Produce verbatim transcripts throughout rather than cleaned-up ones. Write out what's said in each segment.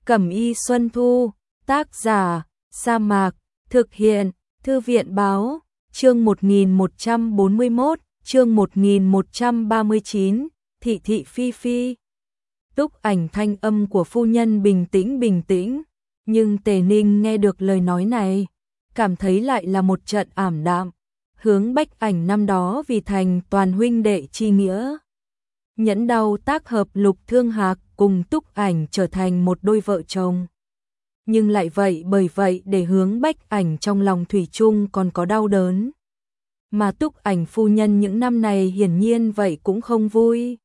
Cẩm y Xuân Thu, tác giả, Sa Mạc, thực hiện, Thư viện báo, chương một nghìn một trăm bốn mươi mốt, chương một nghìn một trăm ba mươi chín, Thị thị phi phi. Túc Ảnh thanh âm của phu nhân bình tĩnh bình tĩnh, nhưng Tề Ninh nghe được lời nói này, cảm thấy lại là một trận ảm đạm. Hướng Bách Ảnh năm đó vì thành toàn huynh đệ chi nghĩa, nhẫn đau tác hợp Lục Thương Hạc cùng Túc Ảnh trở thành một đôi vợ chồng. Nhưng lại vậy bởi vậy để Hướng Bách Ảnh trong lòng thủy chung còn có đau đớn. Mà Túc Ảnh phu nhân những năm này hiển nhiên vậy cũng không vui.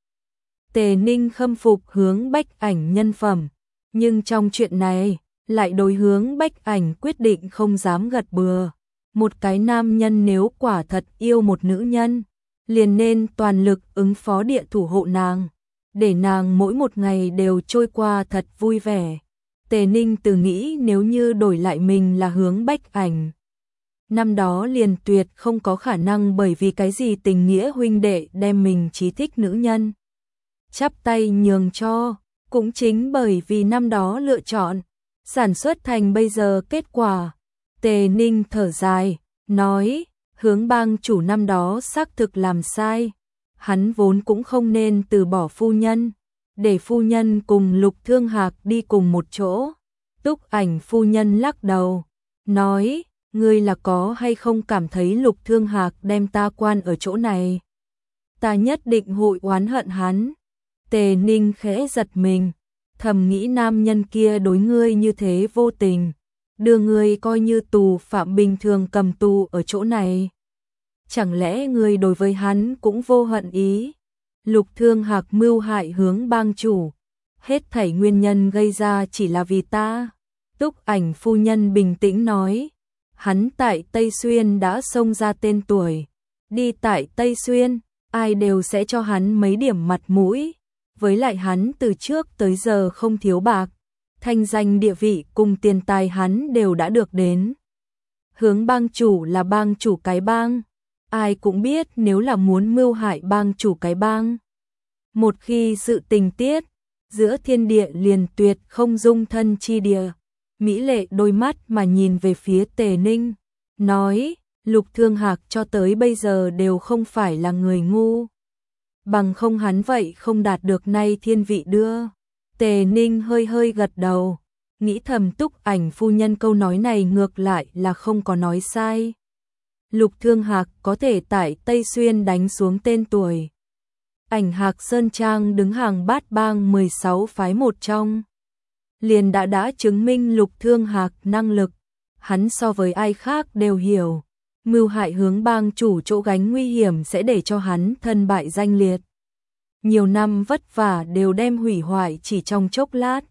Tề Ninh khâm phục Hướng Bách Ảnh nhân phẩm, nhưng trong chuyện này lại đối Hướng Bách Ảnh quyết định không dám gật bừa. Một cái nam nhân nếu quả thật yêu một nữ nhân, liền nên toàn lực ứng phó địa thủ hộ nàng, để nàng mỗi một ngày đều trôi qua thật vui vẻ. Tề Ninh tự nghĩ nếu như đổi lại mình là Hướng Bách Ảnh, năm đó liền tuyệt không có khả năng bởi vì cái gì tình nghĩa huynh đệ đem mình chí thích nữ nhân chắp tay nhường cho, cũng chính bởi vì năm đó lựa chọn, sản xuất thành bây giờ kết quả. Tề Ninh thở dài, nói, Hướng bang chủ năm đó xác thực làm sai, hắn vốn cũng không nên từ bỏ phu nhân, để phu nhân cùng Lục Thương Hạc đi cùng một chỗ. Túc Ảnh phu nhân lắc đầu, nói, ngươi là có hay không cảm thấy Lục Thương Hạc đem ta quan ở chỗ này, ta nhất định hội oán hận hắn. Tề Ninh khẽ giật mình, thầm nghĩ nam nhân kia đối ngươi như thế vô tình, đưa ngươi coi như tù phạm bình thường cầm tù ở chỗ này. Chẳng lẽ ngươi đối với hắn cũng vô hận ý? Lục Thương Hạc mưu hại Hướng bang chủ, hết thảy nguyên nhân gây ra chỉ là vì ta. Túc Ảnh phu nhân bình tĩnh nói, hắn tại Tây Xuyên đã xông ra tên tuổi, đi tại Tây Xuyên, ai đều sẽ cho hắn mấy điểm mặt mũi, với lại hắn từ trước tới giờ không thiếu bạc, thanh danh địa vị cùng tiền tài hắn đều đã được đến. Hướng bang chủ là bang chủ cái bang, ai cũng biết nếu là muốn mưu hại bang chủ cái bang, một khi sự tình tiết, giữa thiên địa liền tuyệt không dung thân chi địa. Mỹ lệ đôi mắt mà nhìn về phía Tề Ninh, nói, Lục Thương Hạc cho tới bây giờ đều không phải là người ngu, bằng không hắn vậy không đạt được nay thiên vị đưa. Tề Ninh hơi hơi gật đầu, nghĩ thầm Túc Ảnh phu nhân câu nói này ngược lại là không có nói sai. Lục Thương Hạc có thể tại Tây Xuyên đánh xuống tên tuổi. Ảnh Hạc Sơn Trang đứng hàng bát bang mười sáu phái một trong, liền đã đã chứng minh Lục Thương Hạc năng lực, hắn so với ai khác đều hiểu, mưu hại Hướng bang chủ chỗ gánh nguy hiểm sẽ để cho hắn thân bại danh liệt. Nhiều năm vất vả đều đem hủy hoại chỉ trong chốc lát.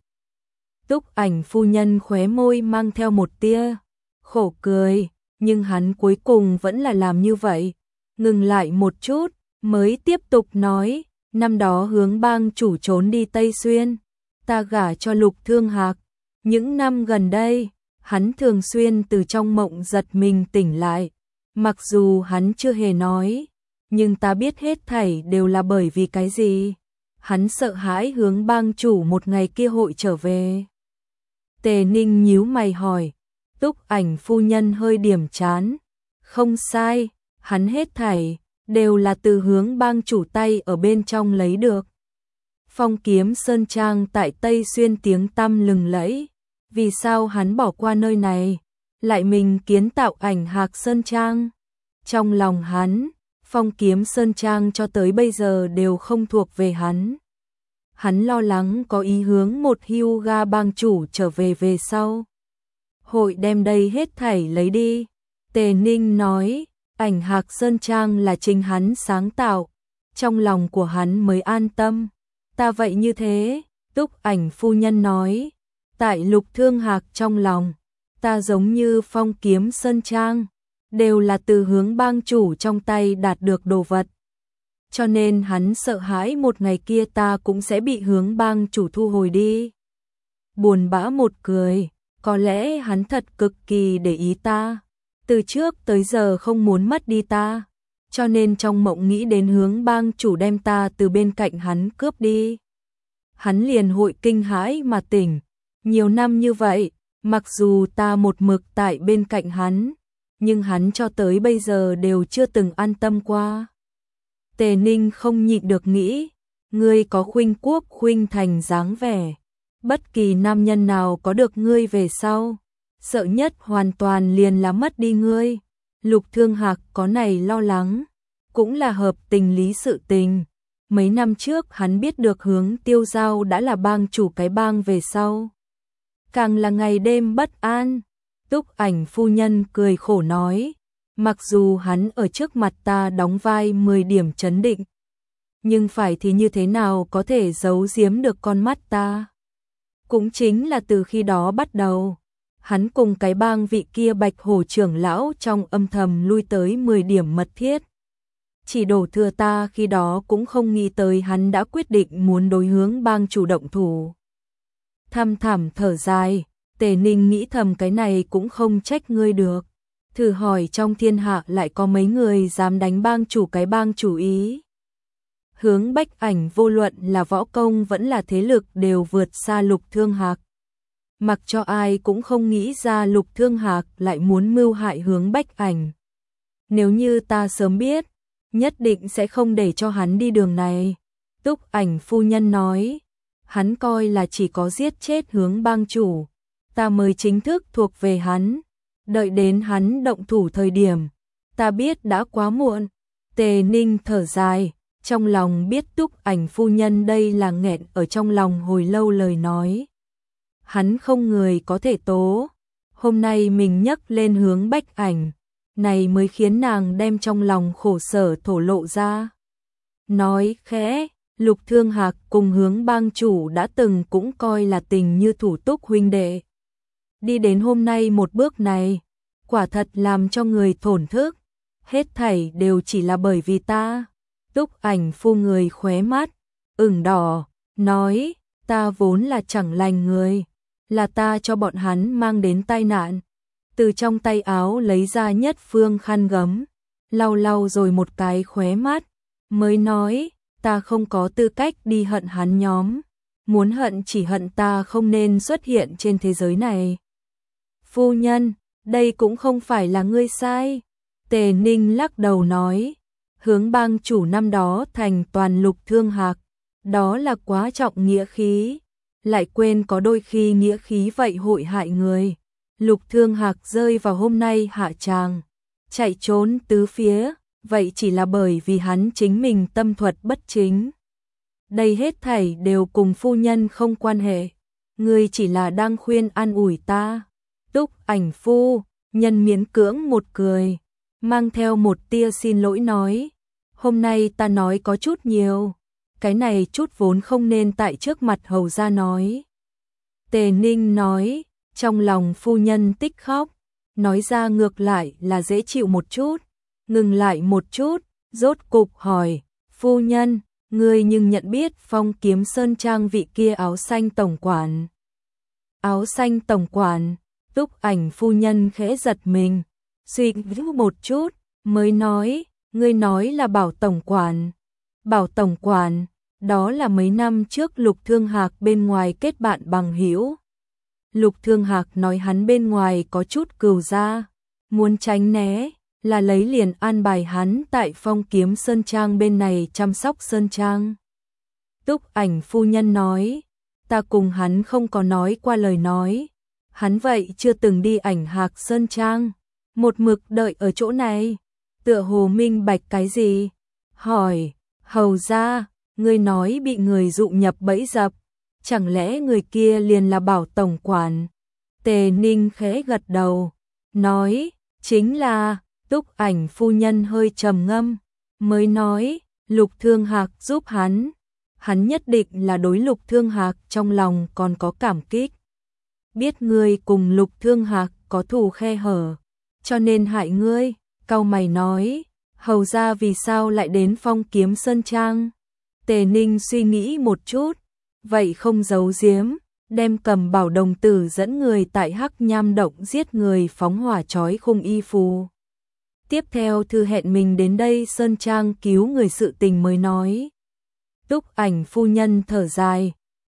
Túc Ảnh phu nhân khóe môi mang theo một tia khổ cười, nhưng hắn cuối cùng vẫn là làm như vậy. Ngừng lại một chút, mới tiếp tục nói, năm đó Hướng bang chủ trốn đi Tây Xuyên, ta gả cho Lục Thương Hạc. Những năm gần đây, hắn thường xuyên từ trong mộng giật mình tỉnh lại, mặc dù hắn chưa hề nói, nhưng ta biết hết thảy đều là bởi vì cái gì. Hắn sợ hãi Hướng bang chủ một ngày kia hội trở về. Tề Ninh nhíu mày hỏi, Túc Ảnh phu nhân hơi điểm chán, không sai, hắn hết thảy đều là từ Hướng bang chủ tay ở bên trong lấy được. Phong Kiếm Sơn Trang tại Tây Xuyên tiếng tăm lừng lẫy, vì sao hắn bỏ qua nơi này, lại mình kiến tạo Ảnh Hạc Sơn Trang? Trong lòng hắn, Phong Kiếm Sơn Trang cho tới bây giờ đều không thuộc về hắn. Hắn lo lắng có ý hướng một Hyuga bang chủ trở về về sau, hội đem đây hết thảy lấy đi. Tề Ninh nói, Ảnh Hạc Sơn Trang là chính hắn sáng tạo, trong lòng của hắn mới an tâm. Ta vậy như thế, Túc Ảnh phu nhân nói, tại Lục Thương Hạc trong lòng, ta giống như Phong Kiếm Sơn Trang, đều là từ Hướng bang chủ trong tay đạt được đồ vật. Cho nên hắn sợ hãi một ngày kia ta cũng sẽ bị Hướng bang chủ thu hồi đi. Buồn bã một cười, có lẽ hắn thật cực kỳ để ý ta, từ trước tới giờ không muốn mất đi ta, cho nên trong mộng nghĩ đến Hướng bang chủ đem ta từ bên cạnh hắn cướp đi, hắn liền hội kinh hãi mà tỉnh. Nhiều năm như vậy, mặc dù ta một mực tại bên cạnh hắn, nhưng hắn cho tới bây giờ đều chưa từng an tâm qua. Tề Ninh không nhịn được nghĩ, ngươi có khuynh quốc khuynh thành dáng vẻ, bất kỳ nam nhân nào có được ngươi về sau, sợ nhất hoàn toàn liền là mất đi ngươi. Lục Thương Hạc có này lo lắng, cũng là hợp tình lý sự tình. Mấy năm trước hắn biết được Hướng Tiêu Giao đã là bang chủ cái bang về sau, càng là ngày đêm bất an. Túc Ảnh phu nhân cười khổ nói, mặc dù hắn ở trước mặt ta đóng vai mười điểm trấn định, nhưng phải thì như thế nào có thể giấu giếm được con mắt ta. Cũng chính là từ khi đó bắt đầu, hắn cùng cái bang vị kia Bạch Hổ trưởng lão trong âm thầm lui tới mười điểm mật thiết. Chỉ đổ thừa ta khi đó cũng không nghĩ tới hắn đã quyết định muốn đối hướng bang chủ động thủ. Thăm thẳm thở dài, Tề Ninh nghĩ thầm cái này cũng không trách ngươi được. Thử hỏi trong thiên hạ lại có mấy người dám đánh bang chủ cái bang chủ ý. Hướng Bách Ảnh vô luận là võ công vẫn là thế lực đều vượt xa Lục Thương Hạc. Mặc cho ai cũng không nghĩ ra Lục Thương Hạc lại muốn mưu hại Hướng Bách Ảnh. Nếu như ta sớm biết, nhất định sẽ không để cho hắn đi đường này. Túc Ảnh phu nhân nói, hắn coi là chỉ có giết chết Hướng bang chủ, ta mới chính thức thuộc về hắn. Đợi đến hắn động thủ thời điểm, ta biết đã quá muộn. Tề Ninh thở dài, trong lòng biết Túc Ảnh phu nhân đây là nghẹn ở trong lòng hồi lâu lời nói. Hắn không người có thể tố, hôm nay mình nhắc lên Hướng Bách Ảnh, này mới khiến nàng đem trong lòng khổ sở thổ lộ ra. Nói khẽ, Lục Thương Hạc cùng Hướng bang chủ đã từng cũng coi là tình như thủ túc huynh đệ. Đi đến hôm nay một bước này, quả thật làm cho người thổn thức, hết thảy đều chỉ là bởi vì ta. Túc Ảnh phu người khóe mắt, ửng đỏ, nói, ta vốn là chẳng lành người, là ta cho bọn hắn mang đến tai nạn. Từ trong tay áo lấy ra nhất phương khăn gấm, lau lau rồi một cái khóe mắt, mới nói, ta không có tư cách đi hận hắn nhóm, muốn hận chỉ hận ta không nên xuất hiện trên thế giới này. Phu nhân, đây cũng không phải là ngươi sai. Tề Ninh lắc đầu nói, Hướng bang chủ năm đó thành toàn Lục Thương Hạc, đó là quá trọng nghĩa khí, lại quên có đôi khi nghĩa khí vậy hội hại người. Lục Thương Hạc rơi vào hôm nay hạ tràng, chạy trốn tứ phía, vậy chỉ là bởi vì hắn chính mình tâm thuật bất chính. Đây hết thảy đều cùng phu nhân không quan hệ, ngươi chỉ là đang khuyên an ủi ta. Túc Ảnh phu nhân miễn cưỡng một cười, mang theo một tia xin lỗi nói, hôm nay ta nói có chút nhiều, cái này chút vốn không nên tại trước mặt hầu gia nói. Tề Ninh nói, trong lòng phu nhân tích khóc, nói ra ngược lại là dễ chịu một chút, ngừng lại một chút, rốt cục hỏi, phu nhân, ngươi nhưng nhận biết Phong Kiếm Sơn Trang vị kia áo xanh tổng quản. Áo xanh tổng quản, Túc Ảnh phu nhân khẽ giật mình, suy nghĩ một chút, mới nói, ngươi nói là Bảo tổng quản. Bảo tổng quản, đó là mấy năm trước Lục Thương Hạc bên ngoài kết bạn bằng hữu. Lục Thương Hạc nói hắn bên ngoài có chút cừu gia, muốn tránh né, là lấy liền an bài hắn tại Phong Kiếm Sơn Trang bên này chăm sóc Sơn Trang. Túc Ảnh phu nhân nói, ta cùng hắn không có nói qua lời nói, hắn vậy chưa từng đi Ảnh Hạc Sơn Trang, một mực đợi ở chỗ này, tựa hồ minh bạch cái gì. Hỏi, hầu gia, ngươi nói bị người dụ nhập bẫy dập, chẳng lẽ người kia liền là Bảo tổng quản? Tề Ninh khẽ gật đầu, nói, chính là. Túc Ảnh phu nhân hơi trầm ngâm, mới nói, Lục Thương Hạc giúp hắn, hắn nhất định là đối Lục Thương Hạc trong lòng còn có cảm kích. Biết ngươi cùng Lục Thương Hạc có thù khe hở, cho nên hại ngươi. Cau mày nói, hầu gia vì sao lại đến Phong Kiếm Sơn Trang? Tề Ninh suy nghĩ một chút, vậy không giấu giếm, đem cầm bảo đồng tử dẫn người tại Hắc Nham Động giết người phóng hỏa trói khung y phù. Tiếp theo thư hẹn mình đến đây Sơn Trang cứu người sự tình mới nói. Túc Ảnh phu nhân thở dài,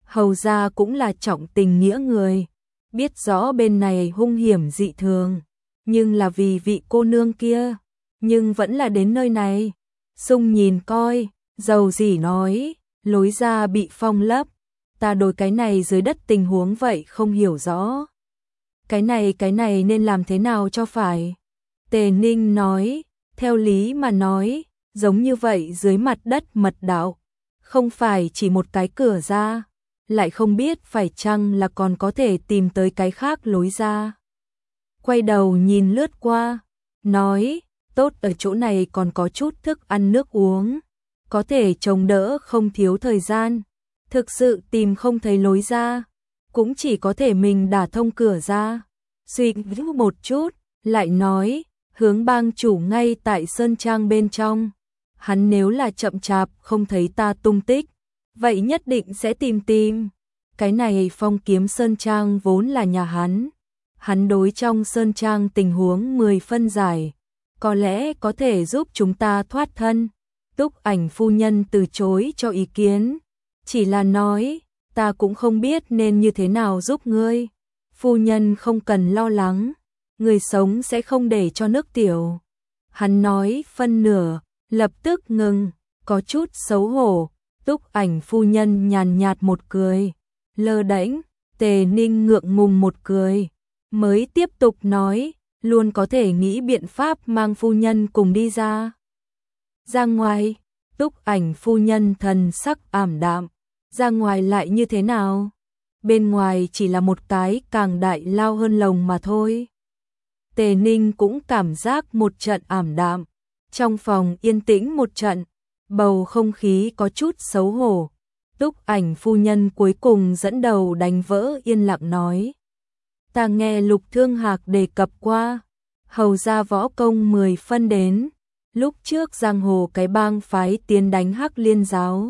Hầu gia cũng là trọng tình nghĩa người, biết rõ bên này hung hiểm dị thường, nhưng là vì vị cô nương kia, nhưng vẫn là đến nơi này. Sung nhìn coi, dầu gì nói, lối ra bị phong lấp, ta đối cái này dưới đất tình huống vậy không hiểu rõ. Cái này cái này nên làm thế nào cho phải? Tề Ninh nói, theo lý mà nói, giống như vậy dưới mặt đất mật đạo, không phải chỉ một cái cửa ra, lại không biết phải chăng là còn có thể tìm tới cái khác lối ra. Quay đầu nhìn lướt qua, nói, tốt ở chỗ này còn có chút thức ăn nước uống, có thể chống đỡ không thiếu thời gian. Thực sự tìm không thấy lối ra, cũng chỉ có thể mình đả thông cửa ra. Suy nghĩ một chút, lại nói, hướng bang chủ ngay tại sơn trang bên trong. Hắn nếu là chậm chạp không thấy ta tung tích, vậy nhất định sẽ tìm tìm. Cái này Phong Kiếm Sơn Trang vốn là nhà hắn. Hắn đối trong Sơn Trang tình huống mười phân giải, có lẽ có thể giúp chúng ta thoát thân. Túc Ảnh phu nhân từ chối cho ý kiến, chỉ là nói, ta cũng không biết nên như thế nào giúp ngươi. Phu nhân không cần lo lắng, người sống sẽ không để cho nước tiểu. Hắn nói phân nửa, lập tức ngừng, có chút xấu hổ. Túc Ảnh phu nhân nhàn nhạt một cười, lơ đễnh. Tề Ninh ngượng ngùng một cười, mới tiếp tục nói, luôn có thể nghĩ biện pháp mang phu nhân cùng đi ra. Ra ngoài, Túc Ảnh phu nhân thần sắc ảm đạm, ra ngoài lại như thế nào? Bên ngoài chỉ là một cái càng đại lao hơn lồng mà thôi. Tề Ninh cũng cảm giác một trận ảm đạm, trong phòng yên tĩnh một trận, bầu không khí có chút xấu hổ. Túc Ảnh phu nhân cuối cùng dẫn đầu đánh vỡ yên lặng nói, ta nghe Lục Thương Hạc đề cập qua, hầu gia võ công mười phân đến, lúc trước giang hồ cái bang phái tiến đánh Hắc Liên giáo,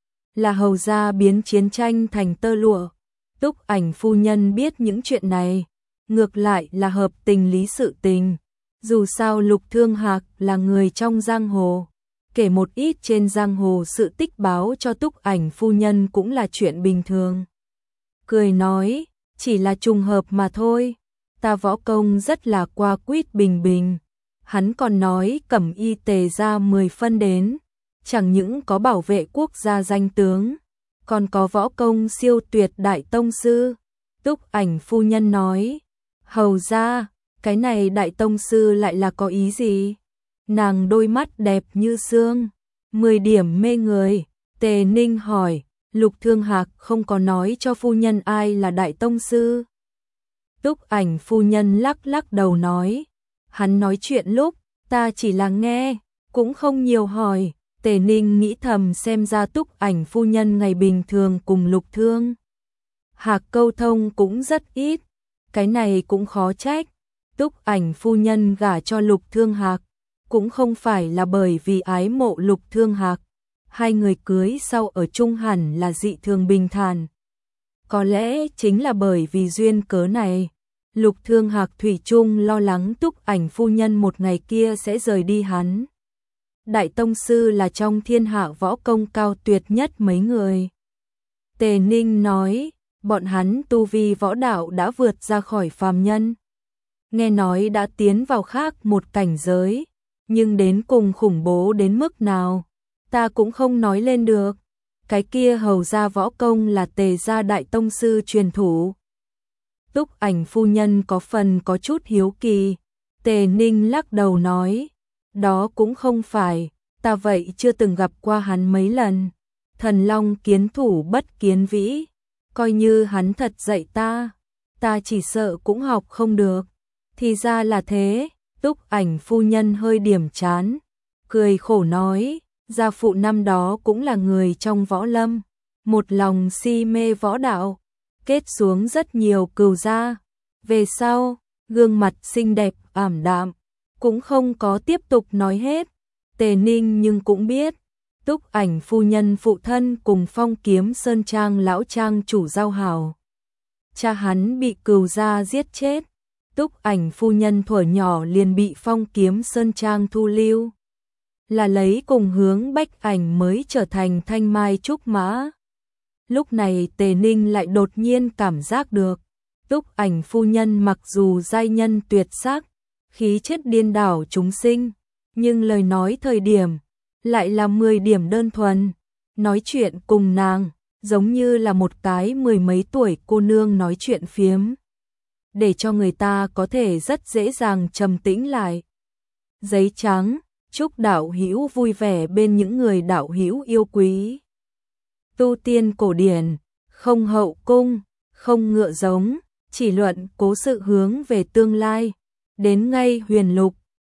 là hầu gia biến chiến tranh thành tơ lụa. Túc Ảnh phu nhân biết những chuyện này, ngược lại là hợp tình lý sự tình. Dù sao Lục Thương Hạc là người trong giang hồ, kể một ít trên giang hồ sự tích báo cho Túc Ảnh phu nhân cũng là chuyện bình thường. Cười nói, chỉ là trùng hợp mà thôi, ta võ công rất là qua quýt bình bình. Hắn còn nói Cẩm Y Tề ra mười phân đến, chẳng những có bảo vệ quốc gia danh tướng, còn có võ công siêu tuyệt đại tông sư. Túc Ảnh phu nhân nói, hầu ra, cái này đại tông sư lại là có ý gì? Nàng đôi mắt đẹp như sương, mười điểm mê người. Tề Ninh hỏi, Lục Thương Hạc không có nói cho phu nhân ai là đại tông sư? Túc Ảnh phu nhân lắc lắc đầu nói, hắn nói chuyện lúc, ta chỉ là nghe, cũng không nhiều hỏi. Tề Ninh nghĩ thầm xem ra Túc Ảnh phu nhân ngày bình thường cùng Lục Thương Hạc câu thông cũng rất ít, cái này cũng khó trách. Túc Ảnh phu nhân gả cho Lục Thương Hạc, cũng không phải là bởi vì ái mộ Lục Thương Hạc, hai người cưới sau ở chung hẳn là dị thường bình thản. Có lẽ chính là bởi vì duyên cớ này, Lục Thương Hạc thủy chung lo lắng Túc Ảnh phu nhân một ngày kia sẽ rời đi hắn. Đại tông sư là trong thiên hạ võ công cao tuyệt nhất mấy người. Tề Ninh nói, bọn hắn tu vi võ đạo đã vượt ra khỏi phàm nhân. Nghe nói đã tiến vào khác một cảnh giới, nhưng đến cùng khủng bố đến mức nào, ta cũng không nói lên được. Cái kia hầu ra võ công là Tề gia đại tông sư truyền thủ. Túc Ảnh phu nhân có phần có chút hiếu kỳ. Tề Ninh lắc đầu nói, đó cũng không phải, ta vậy chưa từng gặp qua hắn mấy lần. Thần long kiến thủ bất kiến vĩ, coi như hắn thật dạy ta, ta chỉ sợ cũng học không được. Thì ra là thế. Túc Ảnh phu nhân hơi điểm chán, cười khổ nói, gia phụ năm đó cũng là người trong võ lâm, một lòng si mê võ đạo, kết xuống rất nhiều cừu gia. Về sau, gương mặt xinh đẹp ảm đạm, cũng không có tiếp tục nói hết. Tề Ninh nhưng cũng biết, Túc Ảnh phu nhân phụ thân cùng Phong Kiếm Sơn Trang lão trang chủ giao hảo. Cha hắn bị cừu gia giết chết. Túc Ảnh phu nhân thuở nhỏ liền bị Phong Kiếm Sơn Trang thu lưu, là lấy cùng hướng Bách Ảnh mới trở thành thanh mai trúc mã. Lúc này Tề Ninh lại đột nhiên cảm giác được, Túc Ảnh phu nhân mặc dù giai nhân tuyệt sắc, khí chất điên đảo chúng sinh, nhưng lời nói thời điểm lại là mười điểm đơn thuần, nói chuyện cùng nàng giống như là một cái mười mấy tuổi cô nương nói chuyện phiếm, để cho người ta có thể rất dễ dàng trầm tĩnh lại. Giấy trắng, chúc đạo hữu vui vẻ bên những người đạo hữu yêu quý. Tu tiên cổ điển, không hậu cung, không ngựa giống, chỉ luận cố sự hướng về tương lai. Đến ngay huyền lục,